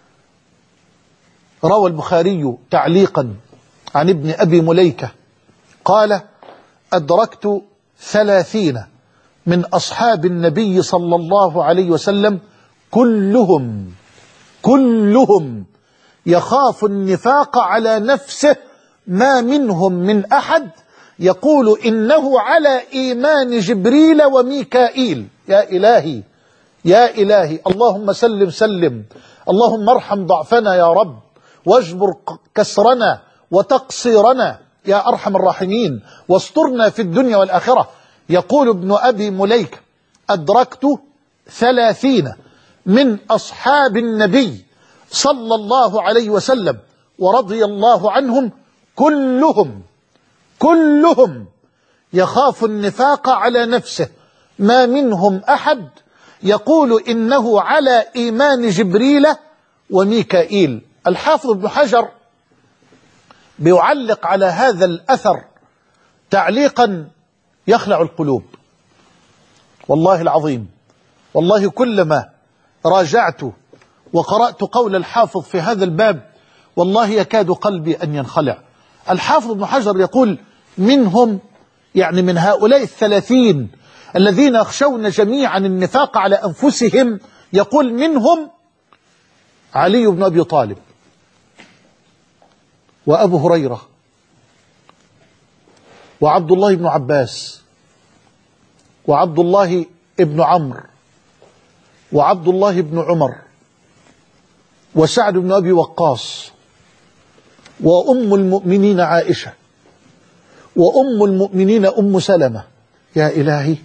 روى البخاري تعليقا عن ابن أبي مليكة قال: أدركت ثلاثين من أصحاب النبي صلى الله عليه وسلم كلهم كلهم يخاف النفاق على نفسه، ما منهم من أحد يقول إنه على إيمان جبريل وميكائيل. يا إلهي يا إلهي، اللهم سلم سلم، اللهم ارحم ضعفنا يا رب، واجبر كسرنا وتقصيرنا يا أرحم الراحمين، واسترنا في الدنيا والآخرة. يقول ابن أبي مليكة: أدركت ثلاثين من أصحاب النبي صلى الله عليه وسلم ورضي الله عنهم كلهم كلهم يخاف النفاق على نفسه، ما منهم أحد يقول إنه على إيمان جبريل وميكائيل. الحافظ ابن حجر بيعلق على هذا الأثر تعليقا يخلع القلوب. والله العظيم، والله كلما راجعت وقرأت قول الحافظ في هذا الباب والله يكاد قلبي أن ينخلع. الحافظ ابن حجر يقول: منهم، يعني من هؤلاء الثلاثين الذين يخشون جميعا النفاق على أنفسهم، يقول منهم علي بن أبي طالب، وأبو هريرة، وعبد الله بن عباس، وعبد الله بن عمرو، وعبد الله بن عمر، وسعد بن أبي وقاص، وأم المؤمنين عائشة، وأم المؤمنين أم سلمة. يا إلهي،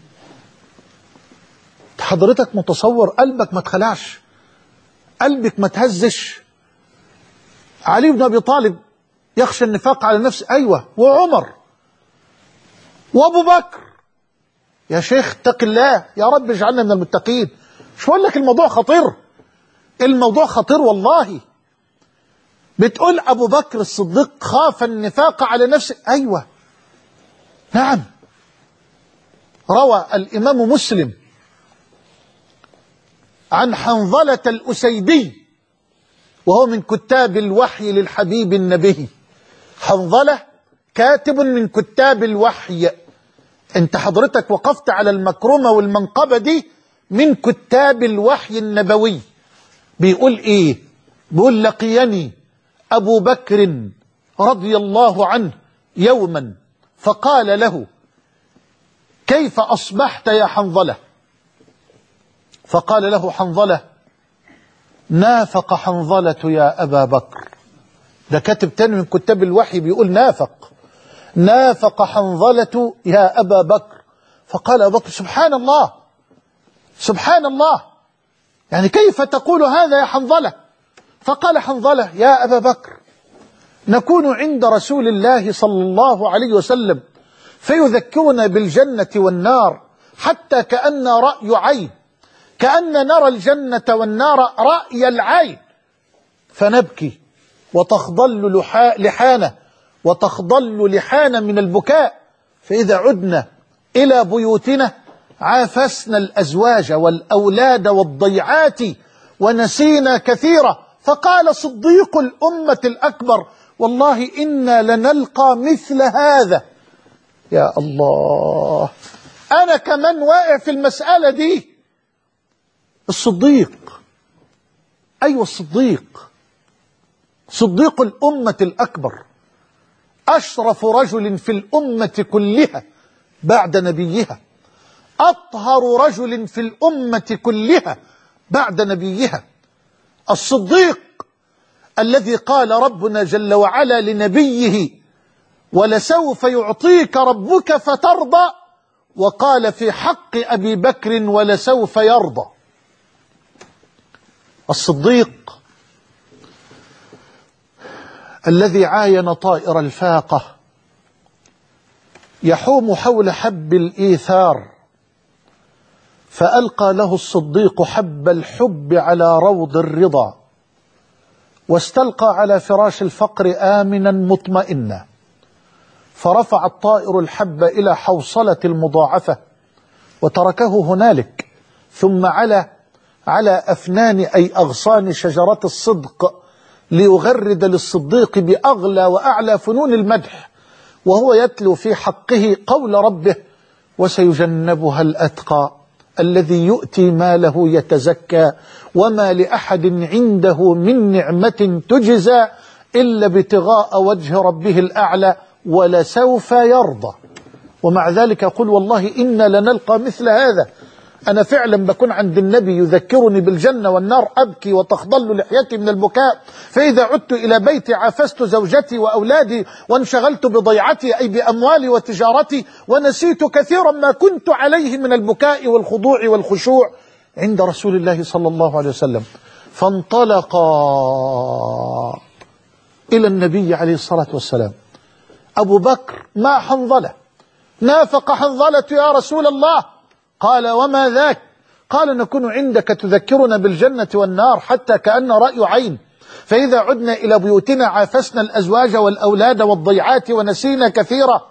حضرتك متصور قلبك ما تخلعش، قلبك ما تهزش. علي بن أبي طالب يخشى النفاق على نفسه، أيوة، وعمر وأبو بكر. يا شيخ اتق الله يا رب، اجعلنا من المتقين. مش بقول لك الموضوع خطير؟ الموضوع خطير والله. بتقول أبو بكر الصديق خاف النفاق على نفسه، أيوة نعم. روى الإمام مسلم عن حنظلة الأسيدي، وهو من كتاب الوحي للحبيب النبي. حنظلة كاتب من كتاب الوحي. انت حضرتك وقفت على المكرمة والمنقبة دي من كتاب الوحي النبوي. بيقول ايه؟ بيقول: لقيني أبو بكر رضي الله عنه يوما فقال له: كيف أصبحت يا حنظلة؟ فقال له حنظلة: نافق حنظلة يا أبا بكر. ده كاتب تاني من كتاب الوحي بيقول نافق نافق حنظلة يا أبا بكر. فقال أبو بكر: سبحان الله سبحان الله، يعني كيف تقول هذا يا حنظلة؟ فقال حنظلة: يا أبا بكر، نكون عند رسول الله صلى الله عليه وسلم فيذكرنا بالجنة والنار حتى كأن رأي عين، كأن نرى الجنة والنار رأي العين، فنبكي وتخضل لحانة وتخضل لحانة من البكاء، فإذا عدنا إلى بيوتنا عافسنا الأزواج والأولاد والضيعات ونسينا كثيرا. فقال صديق الأمة الأكبر: والله إنا لنلقى مثل هذا. يا الله، أنا كمان واقع في المسألة دي. الصديق، أيوة الصديق، صديق الأمة الأكبر، أشرف رجل في الأمة كلها بعد نبيها، أطهر رجل في الأمة كلها بعد نبيها، الصديق الذي قال ربنا جل وعلا لنبيه: ولسوف يعطيك ربك فترضى، وقال في حق أبي بكر: ولسوف يرضى. الصديق الذي عاين طائر الفاقة يحوم حول حب الإيثار، فألقى له الصديق حب الحب على روض الرضا، واستلقى على فراش الفقر آمنا مطمئنا، فرفع الطائر الحب إلى حوصلة المضاعفة وتركه هنالك، ثم على على أفنان أي أغصان شجرة الصدق ليغرد للصديق بأغلى وأعلى فنون المدح، وهو يتلو في حقه قول ربه: وسيجنبها الأتقى الذي يؤتي ماله يتزكى وما لأحد عنده من نعمة تجزى إلا ابتغاء وجه ربه الأعلى ولسوف يرضى. ومع ذلك يقول: والله إنا لنلقى مثل هذا. أنا فعلا بكون عند النبي يذكرني بالجنة والنار أبكي وتخضل لحيتي من البكاء، فإذا عدت إلى بيتي عافست زوجتي وأولادي وانشغلت بضيعتي أي بأموالي وتجارتي، ونسيت كثيرا ما كنت عليه من البكاء والخضوع والخشوع عند رسول الله صلى الله عليه وسلم. فانطلقا إلى النبي عليه الصلاة والسلام. أبو بكر مع حنظلة، نافق حنظلة: يا رسول الله. قال: وما ذاك؟ قال: نكون عندك تذكرنا بالجنة والنار حتى كأن رأي عين، فإذا عدنا إلى بيوتنا عافسنا الأزواج والأولاد والضيعات ونسينا كثيرا.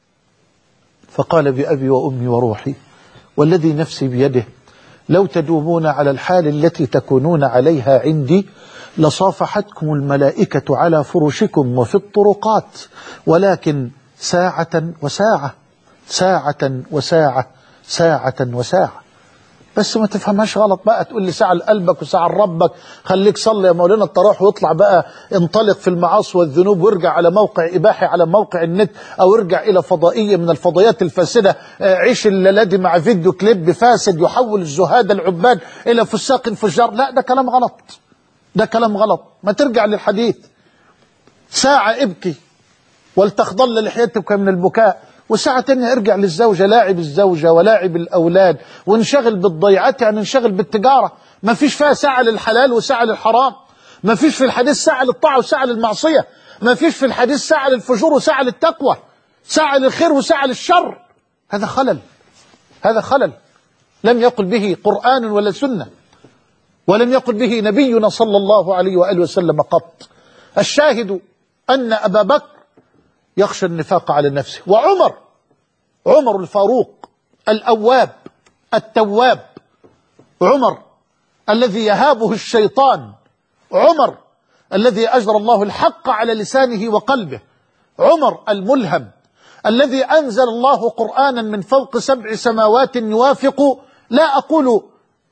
فقال: بأبي وأمي وروحي والذي نفسي بيده لو تدومون على الحال التي تكونون عليها عندي لصافحتكم الملائكة على فرشكم وفي الطرقات، ولكن ساعة وساعة ساعة وساعة ساعة وساعة. بس ما تفهمهاش غلط بقى، تقول لي ساعة لقلبك وساعة لربك، خليك صلي يا مولانا التراويح واطلع بقى انطلق في المعاصي والذنوب وارجع على موقع إباحي على موقع النت، أو ارجع إلى فضائية من الفضائيات الفاسدة، عيش الليلة دي مع فيديو كليب فاسد يحول الزهاد العباد إلى فساق فجار. لا، ده كلام غلط، ده كلام غلط. ما ترجع للحديث. ساعة ابكي ولتخضل لحيتك من البكاء، وساعة تانية ارجع للزوجة، لاعب الزوجة ولاعب الأولاد وانشغل بالضيعات، يعني انشغل بالتجارة. ما فيش فيها ساعة للحلال وساعة للحرام، ما فيش في الحديث ساعة للطاعة وساعة للمعصية، ما فيش في الحديث ساعة للفجور وساعة للتقوى، ساعة للخير وساعة للشر. هذا خلل، هذا خلل لم يقل به قرآن ولا سنة، ولم يقل به نبينا صلى الله عليه وآله وسلم قط. الشاهد أن أبا بكر يخشى النفاق على نفسه، وعمر عمر الفاروق الأواب التواب، عمر الذي يهابه الشيطان، عمر الذي أجرى الله الحق على لسانه وقلبه، عمر الملهم الذي أنزل الله قرآنا من فوق سبع سماوات يوافق، لا أقول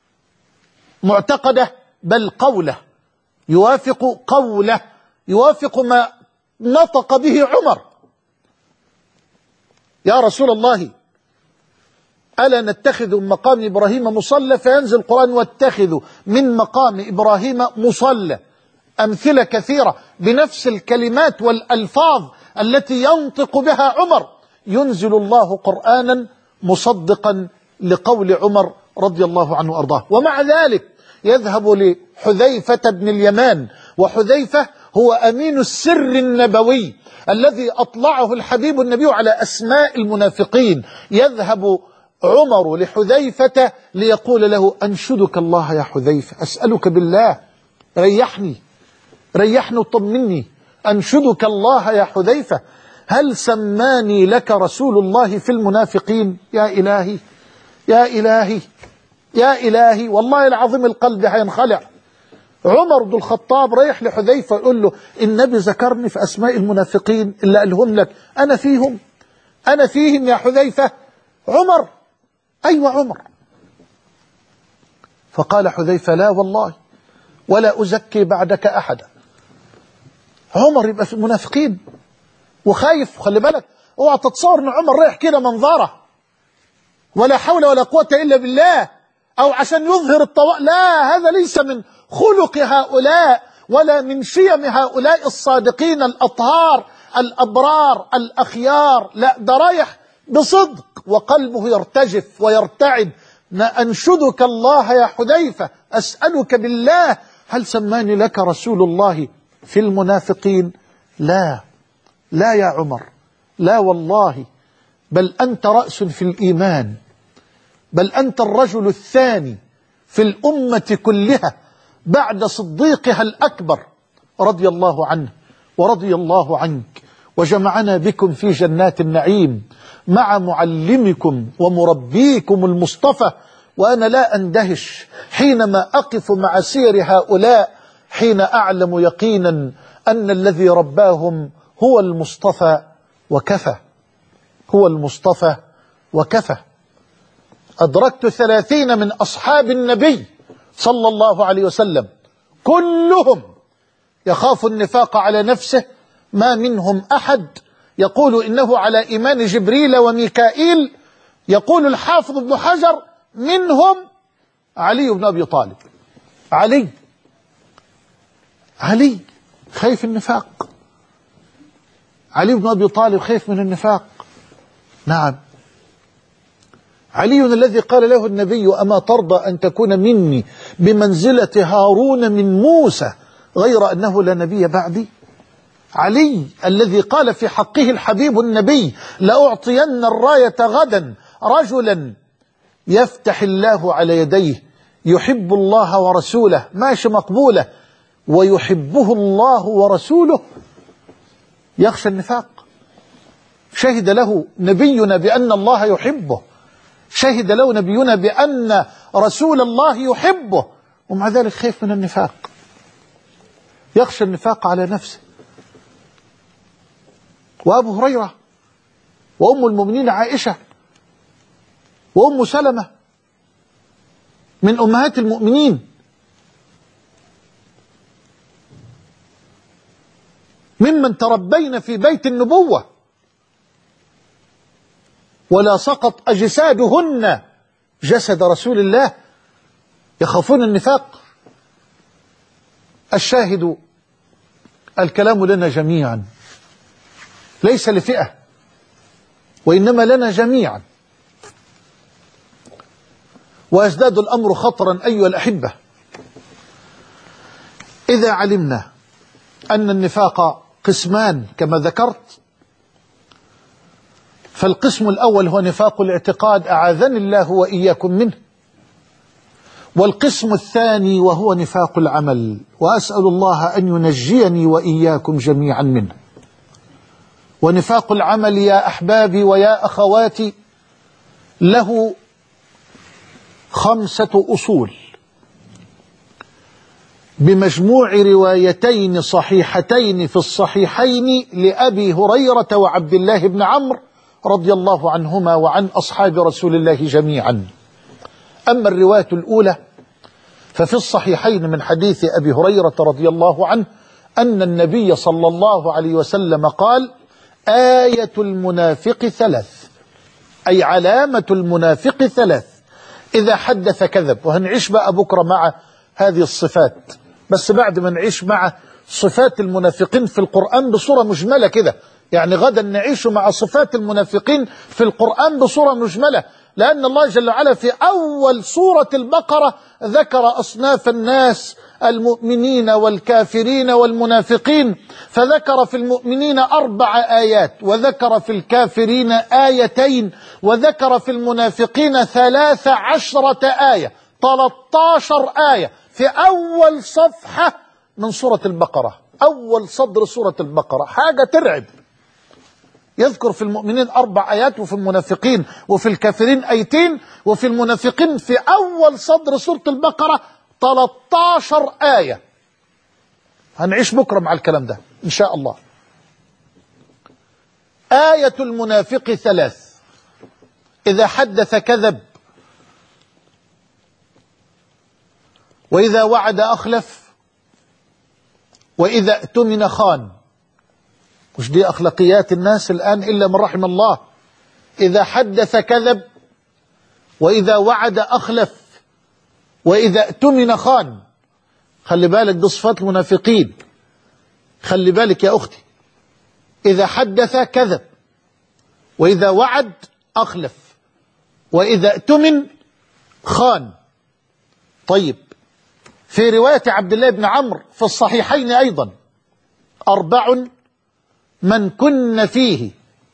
معتقده بل قوله، يوافق قوله، يوافق ما نطق به عمر. يا رسول الله ألا نتخذ من مقام إبراهيم مصلى؟ فينزل القرآن: واتخذوا من مقام إبراهيم مصلى. أمثلة كثيرة بنفس الكلمات والألفاظ التي ينطق بها عمر، ينزل الله قرآنا مصدقا لقول عمر رضي الله عنه وأرضاه. ومع ذلك يذهب لحذيفة بن اليمان، وحذيفة هو أمين السر النبوي الذي أطلعه الحبيب النبي على أسماء المنافقين. يذهب عمر لحذيفة ليقول له: أنشدك الله يا حذيفة، أسألك بالله ريحني ريحني وطمني، أنشدك الله يا حذيفة، هل سماني لك رسول الله في المنافقين؟ يا إلهي يا إلهي يا إلهي، والله العظيم القلب هينخلع. عمر بن الخطاب رايح لحذيفة يقول له: النبي ذكرني في أسماء المنافقين اللي قالهم لك، أنا فيهم أنا فيهم يا حذيفة. عمر أيوة عمر. فقال حذيفة: لا والله ولا أزكي بعدك أحدا. عمر يبقى في المنافقين وخايف. خلي بالك، اوعى تتصور ان عمر رايح كده منظره ولا حول ولا قوة إلا بالله، أو عشان يظهر الطواء، لا، هذا ليس من خلق هؤلاء ولا من شيم هؤلاء الصادقين الأطهار الأبرار الأخيار. لا، ده رايح بصدق وقلبه يرتجف ويرتعد. أنشدك الله يا حذيفة، أسألك بالله، هل سماني لك رسول الله في المنافقين؟ لا لا يا عمر، لا والله، بل أنت رأس في الإيمان، بل أنت الرجل الثاني في الأمة كلها بعد صديقها الأكبر رضي الله عنه ورضي الله عنك، وجمعنا بكم في جنات النعيم مع معلمكم ومربيكم المصطفى. وأنا لا أندهش حينما أقف مع سير هؤلاء، حين أعلم يقينا أن الذي رباهم هو المصطفى وكفى، هو المصطفى وكفى. أدركت ثلاثين من أصحاب النبي صلى الله عليه وسلم كلهم يخاف النفاق على نفسه، ما منهم أحد يقول إنه على إيمان جبريل وميكائيل. يقول الحافظ ابن حجر منهم علي بن أبي طالب. علي علي خايف النفاق، علي بن أبي طالب خايف من النفاق. نعم، علي الذي قال له النبي: أما ترضى أن تكون مني بمنزلة هارون من موسى غير أنه لا نبي بعدي؟ علي الذي قال في حقه الحبيب النبي: لأعطين الراية غدا رجلا يفتح الله على يديه يحب الله ورسوله، ماشي مقبولة، ويحبه الله ورسوله. يخشى النفاق. شهد له نبينا بأن الله يحبه، شهد له نبينا بأن رسول الله يحبه، ومع ذلك خايف من النفاق، يخشى النفاق على نفسه. وأبو هريرة وأم المؤمنين عائشة وأم سلمة من أمهات المؤمنين ممن تربين في بيت النبوة، ولا سقط أجسادهن جسد رسول الله، يخافون النفاق. الشاهد الكلام لنا جميعا، ليس لفئة وإنما لنا جميعا. ويزداد الأمر خطرا أيها الأحبة إذا علمنا أن النفاق قسمان كما ذكرت. فالقسم الأول هو نفاق الاعتقاد، أعاذني الله وإياكم منه. والقسم الثاني وهو نفاق العمل، وأسأل الله أن ينجيني وإياكم جميعا منه. ونفاق العمل يا أحبابي ويا أخواتي له خمسة أصول بمجموع روايتين صحيحتين في الصحيحين لأبي هريرة وعبد الله بن عمرو رضي الله عنهما وعن أصحاب رسول الله جميعا. أما الرواية الأولى ففي الصحيحين من حديث أبي هريرة رضي الله عنه أن النبي صلى الله عليه وسلم قال: آية المنافق ثلاث، أي علامة المنافق ثلاث: إذا حدث كذب. وهنعيش بقى بكرة مع هذه الصفات، بس بعد ما نعيش مع صفات المنافقين في القرآن بصورة مجملة كده، يعني غدا نعيش مع صفات المنافقين في القرآن بصورة مجملة، لأن الله جل وعلا في أول سورة البقرة ذكر أصناف الناس: المؤمنين والكافرين والمنافقين، فذكر في المؤمنين أربع آيات، وذكر في الكافرين آيتين، وذكر في المنافقين ثلاث عشرة آية، ثلاثة عشر آية في أول صفحة من سورة البقرة، أول صدر سورة البقرة، حاجة ترعب. يذكر في المؤمنين أربع آيات، وفي المنافقين وفي الكافرين آيتين، وفي المنافقين في أول صدر سورة البقرة ثلاثة عشر آية. هنعيش بكرة مع الكلام ده إن شاء الله. آية المنافق ثلاث: إذا حدث كذب، وإذا وعد أخلف، وإذا اؤتمن خان. مش دي أخلاقيات الناس الآن إلا من رحم الله. إذا حدث كذب، وإذا وعد أخلف، وإذا اؤتمن خان. خلي بالك، دي صفات المنافقين، خلي بالك يا أختي. إذا حدث كذب، وإذا وعد أخلف، وإذا اؤتمن خان. طيب، في رواية عبد الله بن عمرو في الصحيحين أيضا: أربع من كن فيه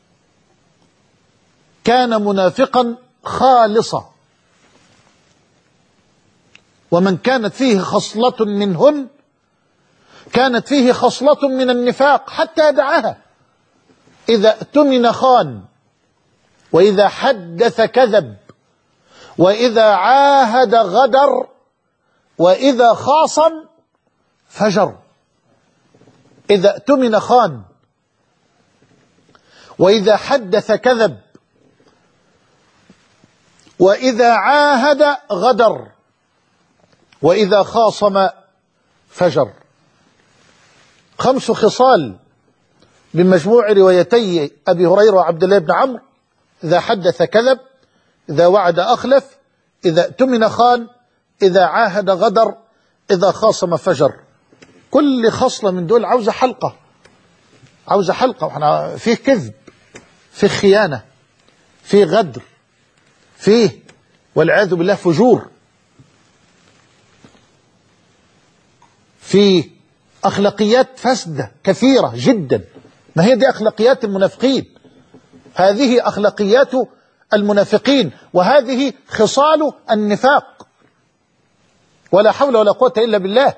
كان منافقا خالصا، ومن كانت فيه خصلة منهن كانت فيه خصلة من النفاق حتى دعاها. إذا اؤتمن خان، وإذا حدث كذب، وإذا عاهد غدر، وإذا خاصم فجر. إذا اؤتمن خان، وإذا حدث كذب، وإذا عاهد غدر، وإذا خاصم فجر. خمس خصال بمجموع روايتي أبي هريرة وعبد الله بن عمرو: إذا حدث كذب، إذا وعد أخلف، إذا اؤتمن خان، إذا عاهد غدر، إذا خاصم فجر. كل خصلة من دول عاوزة حلقة، عاوزة حلقة. وإحنا فيه كذب، فيه خيانة، فيه غدر، فيه والعياذ بالله فجور، فيه أخلاقيات فاسدة كثيرة جدا. ما هي دي أخلاقيات المنافقين، هذه أخلاقيات المنافقين، وهذه خصال النفاق. ولا حول ولا قوة إلا بالله.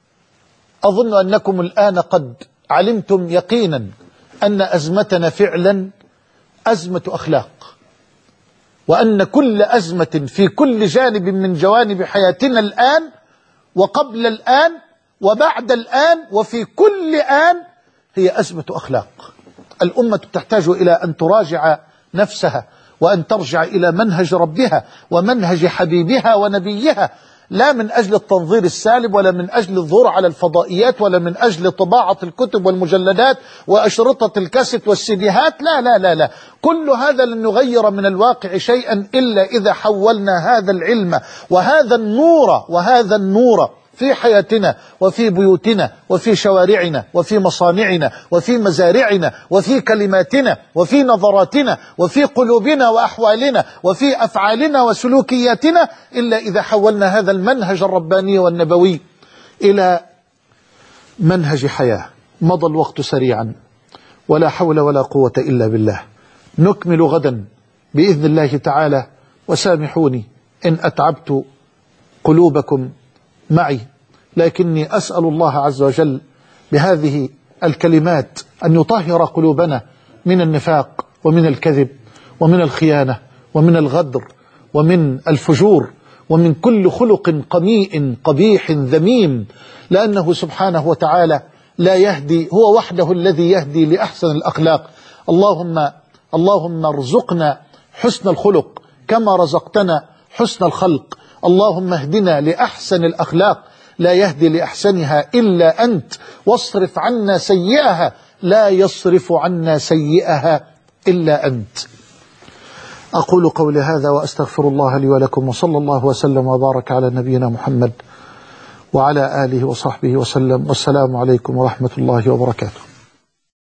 أظن أنكم الآن قد علمتم يقينا أن أزمتنا فعلا أزمة أخلاق، وأن كل أزمة في كل جانب من جوانب حياتنا الآن وقبل الآن وبعد الآن وفي كل آن هي أزمة أخلاق. الأمة تحتاج إلى أن تراجع نفسها، وأن ترجع إلى منهج ربها ومنهج حبيبها ونبيها، لا من أجل التنظير السالب، ولا من أجل الظهور على الفضائيات، ولا من أجل طباعة الكتب والمجلدات وأشرطة الكاسيت والسيديهات. لا لا لا لا، كل هذا لن يغير من الواقع شيئا إلا إذا حولنا هذا العلم وهذا النور وهذا النور في حياتنا وفي بيوتنا وفي شوارعنا وفي مصانعنا وفي مزارعنا وفي كلماتنا وفي نظراتنا وفي قلوبنا وأحوالنا وفي أفعالنا وسلوكياتنا، إلا إذا حولنا هذا المنهج الرباني والنبوي إلى منهج حياة. مضى الوقت سريعا، ولا حول ولا قوة إلا بالله. نكمل غدا بإذن الله تعالى، وسامحوني إن أتعبت قلوبكم معي، لكني أسأل الله عز وجل بهذه الكلمات أن يطهر قلوبنا من النفاق ومن الكذب ومن الخيانة ومن الغدر ومن الفجور ومن كل خلق قميء قبيح ذميم، لأنه سبحانه وتعالى لا يهدي، هو وحده الذي يهدي لأحسن الأخلاق. اللهم اللهم ارزقنا حسن الخلق كما رزقتنا حسن الخلق. اللهم اهدنا لأحسن الأخلاق، لا يهدي لأحسنها إلا أنت، واصرف عنا سيئها، لا يصرف عنا سيئها إلا أنت. أقول قولي هذا وأستغفر الله لي ولكم، وصلى الله وسلم وبارك على نبينا محمد وعلى آله وصحبه وسلم، والسلام عليكم ورحمة الله وبركاته.